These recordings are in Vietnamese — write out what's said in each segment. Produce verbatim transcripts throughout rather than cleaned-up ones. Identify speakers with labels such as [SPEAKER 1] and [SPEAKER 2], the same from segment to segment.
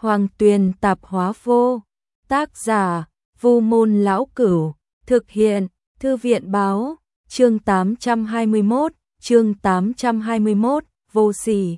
[SPEAKER 1] Hoàng Tuyền Tạp Hóa Vô. Tác giả: Vu Môn Lão Cửu. Thực hiện: Thư viện Báo. Chương tám trăm hai mươi mốt, chương tám trăm hai mươi mốt, vô sỉ.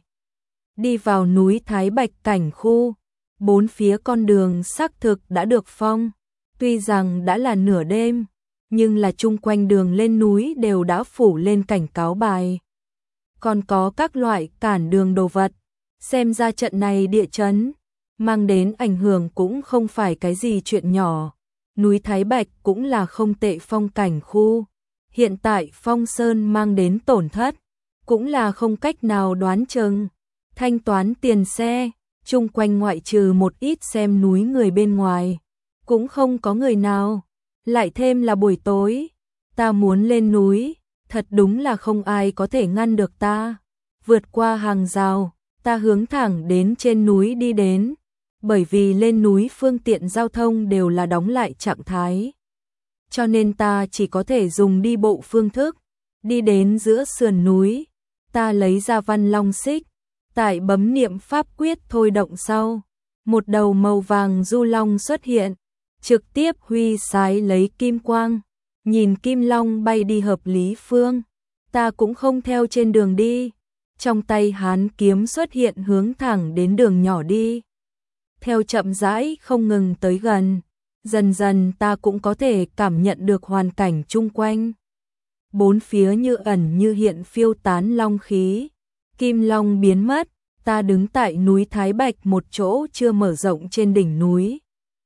[SPEAKER 1] Đi vào núi Thái Bạch cảnh khu, bốn phía con đường xác thực đã được phong. Tuy rằng đã là nửa đêm, nhưng là chung quanh đường lên núi đều đã phủ lên cảnh cáo bài. Còn có các loại cản đường đồ vật. Xem ra trận này địa chấn mang đến ảnh hưởng cũng không phải cái gì chuyện nhỏ. Núi Thái Bạch cũng là không tệ phong cảnh khu. Hiện tại Phong Sơn mang đến tổn thất, cũng là không cách nào đoán chừng. Thanh toán tiền xe, chung quanh ngoại trừ một ít xem núi người bên ngoài, cũng không có người nào. Lại thêm là buổi tối, ta muốn lên núi, thật đúng là không ai có thể ngăn được ta. Vượt qua hàng rào, ta hướng thẳng đến trên núi đi đến, bởi vì lên núi phương tiện giao thông đều là đóng lại trạng thái. Cho nên ta chỉ có thể dùng đi bộ phương thức, đi đến giữa sườn núi, ta lấy ra Văn Long xích, tại bấm niệm pháp quyết thôi động sau, một đầu màu vàng du long xuất hiện, trực tiếp huy sái lấy kim quang, nhìn kim long bay đi hợp lý phương, ta cũng không theo trên đường đi, trong tay hán kiếm xuất hiện hướng thẳng đến đường nhỏ đi. Theo chậm rãi không ngừng tới gần, dần dần ta cũng có thể cảm nhận được hoàn cảnh chung quanh. Bốn phía như ẩn như hiện phiêu tán long khí, kim long biến mất, ta đứng tại núi Thái Bạch một chỗ chưa mở rộng trên đỉnh núi.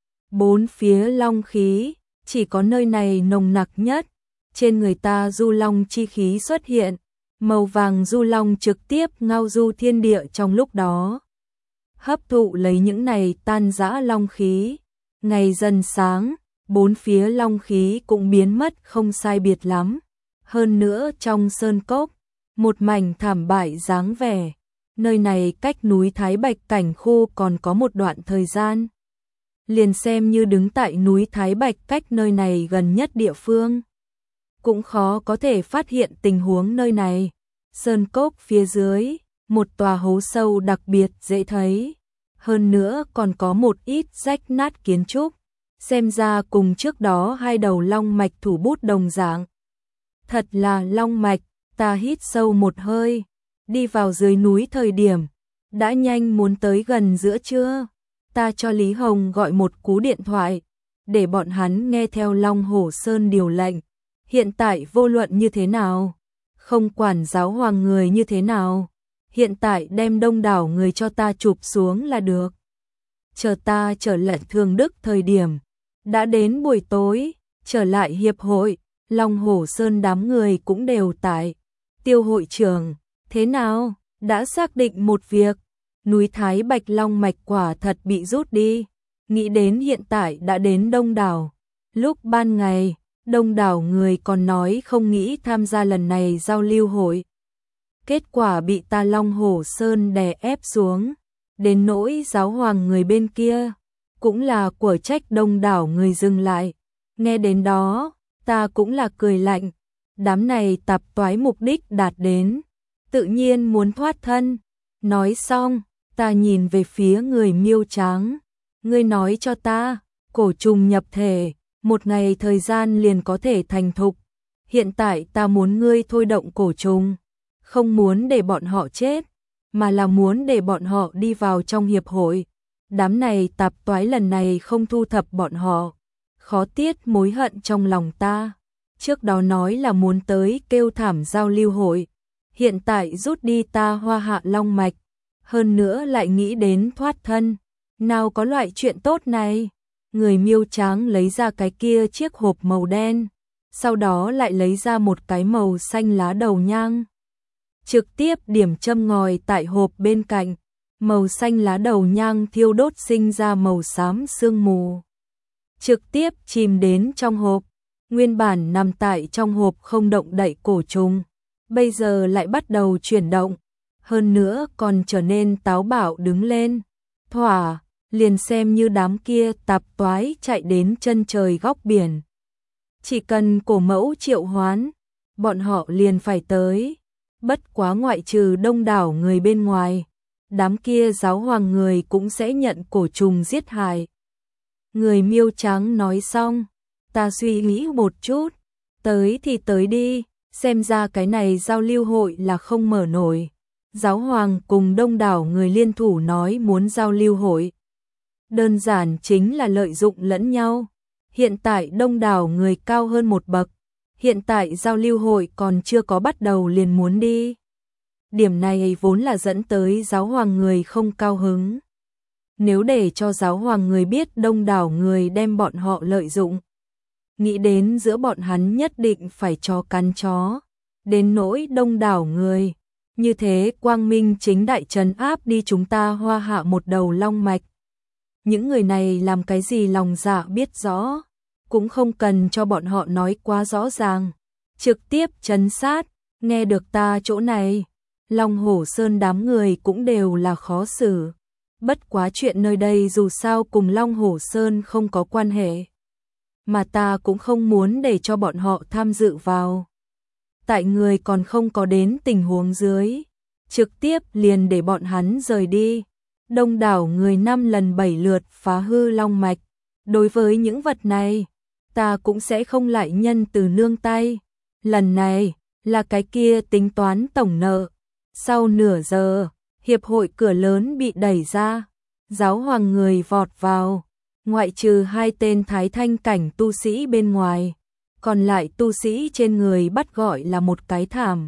[SPEAKER 1] Bốn phía long khí, chỉ có nơi này nồng nặc nhất, trên người ta du long chi khí xuất hiện, màu vàng du long trực tiếp ngao du thiên địa trong lúc đó. Hấp thụ lấy những này tan rã long khí, ngày dần sáng, bốn phía long khí cũng biến mất không sai biệt lắm. Hơn nữa trong sơn cốc, một mảnh thảm bại dáng vẻ, nơi này cách núi Thái Bạch cảnh khu còn có một đoạn thời gian. Liền xem như đứng tại núi Thái Bạch cách nơi này gần nhất địa phương, cũng khó có thể phát hiện tình huống nơi này. Sơn cốc phía dưới, một tòa hố sâu đặc biệt dễ thấy, hơn nữa còn có một ít rách nát kiến trúc, xem ra cùng trước đó hai đầu long mạch thủ bút đồng dạng. Thật là long mạch, ta hít sâu một hơi, đi vào dưới núi thời điểm, đã nhanh muốn tới gần giữa trưa, ta cho Lý Hồng gọi một cú điện thoại, để bọn hắn nghe theo Long Hổ Sơn điều lệnh, hiện tại vô luận như thế nào, không quản giáo hoàng người như thế nào, hiện tại đem đông đảo người cho ta chụp xuống là được. Chờ ta trở lại Thường Đức thời điểm, đã đến buổi tối, trở lại hiệp hội, Long Hổ Sơn đám người cũng đều tại. Tiêu hội trưởng, thế nào, đã xác định một việc, núi Thái Bạch long mạch quả thật bị rút đi, nghĩ đến hiện tại đã đến đông đảo. Lúc ban ngày, đông đảo người còn nói không nghĩ tham gia lần này giao lưu hội. Kết quả bị ta Long Hổ Sơn đè ép xuống, đến nỗi giáo hoàng người bên kia, cũng là của trách đông đảo người dừng lại. Nghe đến đó, ta cũng là cười lạnh, đám này tạp toái mục đích đạt đến, tự nhiên muốn thoát thân. Nói xong, ta nhìn về phía người miêu trắng, ngươi nói cho ta, cổ trùng nhập thể, một ngày thời gian liền có thể thành thục. Hiện tại ta muốn ngươi thôi động cổ trùng, không muốn để bọn họ chết, mà là muốn để bọn họ đi vào trong hiệp hội. Đám này tạp toái lần này không thu thập bọn họ, khó tiết mối hận trong lòng ta. Trước đó nói là muốn tới kêu thảm giao lưu hội, hiện tại rút đi ta Hoa Hạ long mạch, hơn nữa lại nghĩ đến thoát thân, nào có loại chuyện tốt này. Người miêu trắng lấy ra cái kia chiếc hộp màu đen, sau đó lại lấy ra một cái màu xanh lá đầu nhang, trực tiếp điểm châm ngòi tại hộp bên cạnh, màu xanh lá đầu nhang thiêu đốt sinh ra màu xám sương mù, trực tiếp chìm đến trong hộp. Nguyên bản nằm tại trong hộp không động đậy cổ trùng, bây giờ lại bắt đầu chuyển động, hơn nữa còn trở nên táo bạo đứng lên. Thỏa, liền xem như đám kia tạp toái chạy đến chân trời góc biển, chỉ cần cổ mẫu triệu hoán, bọn họ liền phải tới. Bất quá ngoại trừ đông đảo người bên ngoài, đám kia giáo hoàng người cũng sẽ nhận cổ trùng giết hại. Người miêu trắng nói xong, ta suy nghĩ một chút, tới thì tới đi, xem ra cái này giao lưu hội là không mở nổi. Giáo hoàng cùng đông đảo người liên thủ nói muốn giao lưu hội. Đơn giản chính là lợi dụng lẫn nhau. Hiện tại đông đảo người cao hơn một bậc. Hiện tại giao lưu hội còn chưa có bắt đầu liền muốn đi. Điểm này vốn là dẫn tới giáo hoàng người không cao hứng. Nếu để cho giáo hoàng người biết đông đảo người đem bọn họ lợi dụng, nghĩ đến giữa bọn hắn nhất định phải chó cắn chó. Đến nỗi đông đảo người, như thế quang minh chính đại trấn áp đi chúng ta Hoa Hạ một đầu long mạch. Những người này làm cái gì lòng dạ biết rõ, cũng không cần cho bọn họ nói quá rõ ràng. Trực tiếp trấn sát, nghe được ta chỗ này, Long Hổ Sơn đám người cũng đều là khó xử. Bất quá chuyện nơi đây dù sao cùng Long Hổ Sơn không có quan hệ, mà ta cũng không muốn để cho bọn họ tham dự vào. Tại người còn không có đến tình huống dưới, trực tiếp liền để bọn hắn rời đi. Đông đảo người năm lần bảy lượt phá hư long mạch. Đối với những vật này, ta cũng sẽ không lại nhân từ nương tay. Lần này, là cái kia tính toán tổng nợ. Sau nửa giờ, hiệp hội cửa lớn bị đẩy ra. Giáo hoàng người vọt vào, ngoại trừ hai tên thái thanh cảnh tu sĩ bên ngoài. Còn lại tu sĩ trên người bắt gọi là một cái thảm.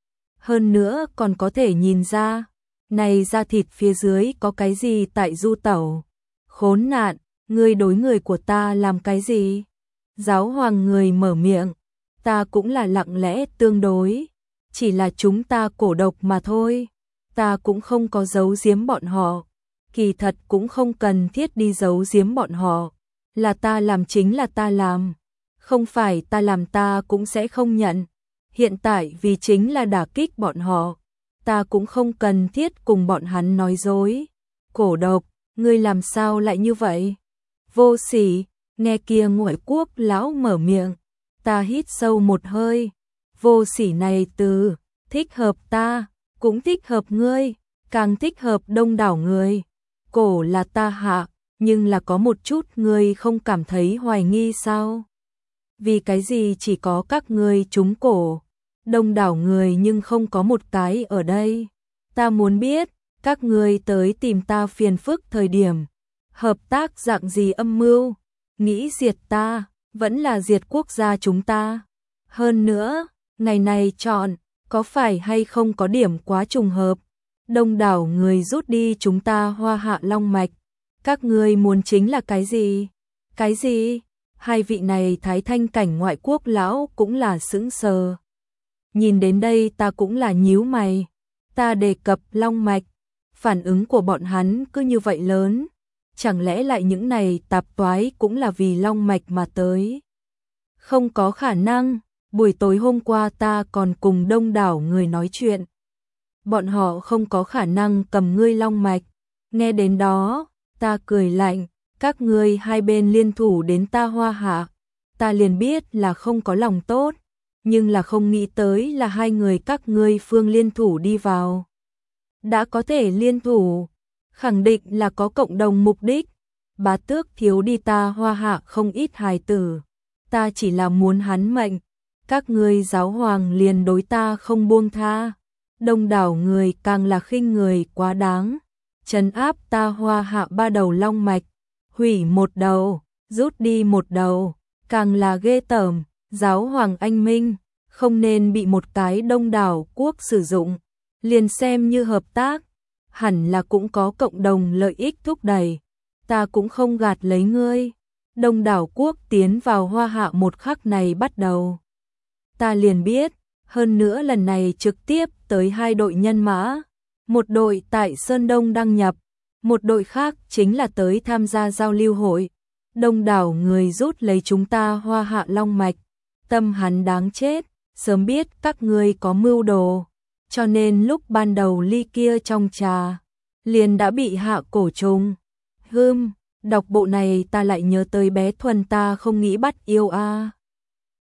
[SPEAKER 1] Hơn nữa còn có thể nhìn ra, này da thịt phía dưới có cái gì tại du tẩu. Khốn nạn, ngươi đối người của ta làm cái gì? Giáo hoàng người mở miệng, ta cũng là lặng lẽ tương đối, chỉ là chúng ta cổ độc mà thôi. Ta cũng không có giấu giếm bọn họ, kỳ thật cũng không cần thiết đi giấu giếm bọn họ. Là ta làm chính là ta làm. Không phải ta làm ta cũng sẽ không nhận. Hiện tại vì chính là đả kích bọn họ, ta cũng không cần thiết cùng bọn hắn nói dối. Cổ độc, ngươi làm sao lại như vậy? Vô sỉ, nghe kia ngoại quốc lão mở miệng, ta hít sâu một hơi. Vô sỉ này từ, thích hợp ta, cũng thích hợp ngươi, càng thích hợp đông đảo người. Cổ là ta hạ, nhưng là có một chút ngươi không cảm thấy hoài nghi sao? Vì cái gì chỉ có các ngươi trúng cổ, đông đảo người nhưng không có một cái ở đây. Ta muốn biết, các ngươi tới tìm ta phiền phức thời điểm, hợp tác dạng gì âm mưu, nghĩ diệt ta, vẫn là diệt quốc gia chúng ta. Hơn nữa, ngày này chọn, có phải hay không có điểm quá trùng hợp, đông đảo người rút đi chúng ta Hoa Hạ long mạch. Các ngươi muốn chính là cái gì? Cái gì? Hai vị này thái thanh cảnh ngoại quốc lão cũng là sững sờ. Nhìn đến đây ta cũng là nhíu mày. Ta đề cập long mạch, phản ứng của bọn hắn cứ như vậy lớn. Chẳng lẽ lại những này tạp toái cũng là vì long mạch mà tới? Không có khả năng, buổi tối hôm qua ta còn cùng đông đảo người nói chuyện. Bọn họ không có khả năng cầm ngươi long mạch. Nghe đến đó, ta cười lạnh. Các ngươi hai bên liên thủ đến ta Hoa Hạ, ta liền biết là không có lòng tốt, nhưng là không nghĩ tới là hai người các ngươi phương liên thủ đi vào. Đã có thể liên thủ, khẳng định là có cộng đồng mục đích. Bá tước thiếu đi ta Hoa Hạ không ít hài tử, ta chỉ là muốn hắn mệnh, các ngươi giáo hoàng liền đối ta không buông tha. Đông đảo người càng là khinh người quá đáng, trấn áp ta Hoa Hạ ba đầu long mạch. Hủy một đầu, rút đi một đầu, càng là ghê tởm. Giáo hoàng anh minh, không nên bị một cái đông đảo quốc sử dụng, liền xem như hợp tác, hẳn là cũng có cộng đồng lợi ích thúc đẩy. Ta cũng không gạt lấy ngươi, đông đảo quốc tiến vào Hoa Hạ một khắc này bắt đầu, ta liền biết. Hơn nữa lần này trực tiếp tới hai đội nhân mã, một đội tại Sơn Đông đăng nhập, một đội khác chính là tới tham gia giao lưu hội. Đông đảo người rút lấy chúng ta Hoa Hạ long mạch, tâm hắn đáng chết, sớm biết các ngươi có mưu đồ, cho nên lúc ban đầu ly kia trong trà, liền đã bị hạ cổ trùng. Hừm, đọc bộ này ta lại nhớ tới bé Thuần ta không nghĩ bắt yêu a.